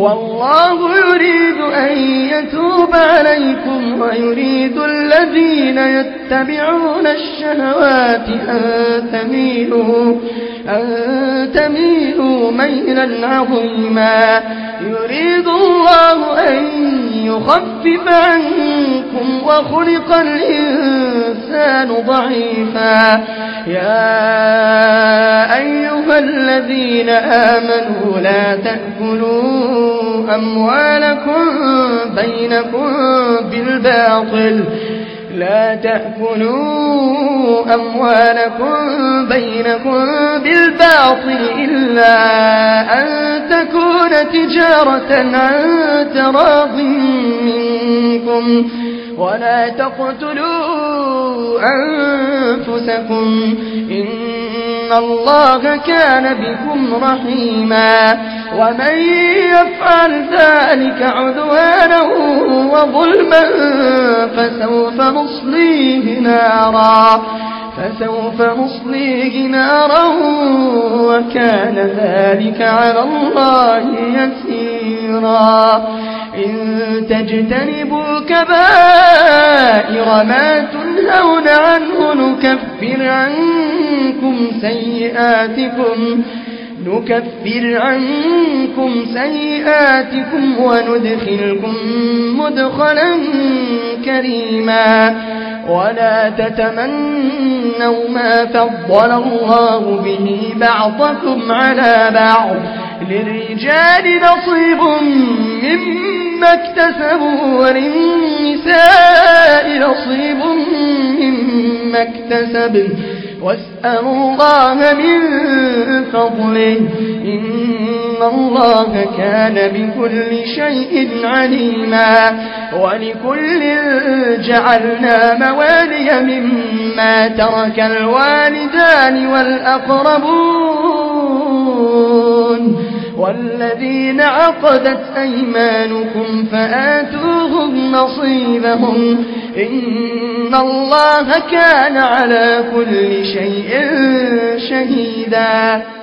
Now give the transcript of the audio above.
والله يريد أن يتوب عليكم ويريد الذين يتبعون الشهوات أن تميلوا ميلا عظيما. يريد الله أن يخفف عنكم وخلق الإنسان ضعيفا. يا أيها الذين آمنوا لا تأكلوا أموالكم بينكم بالباطل إلا أن تكون تجارة عن تراض منكم. ولا تقتلوا أنفسكم إن الله كان بكم رحيما. ومن يفعل ذلك عدوانا وظلما فسوف نصليه نارا وكان ذلك على الله يسيرا. إن تجتنبوا كبائر ما تنهون عنه نكفر عنكم سيئاتكم وندخلكم مدخلا كريما. ولا تتمنوا ما فضل الله به بعضكم على بعض. للرجال نصيب مما اكتسبوا وللنساء نصيب مما اكتسبن واسألوا الله من فضله إن الله كان بكل شيء عليما. ولكل جعلنا موالي مما ترك الوالدان والأقربون والذين عقدت أيمانكم فآتوهم نصيبهم إن الله كان على كل شيء شهيدا.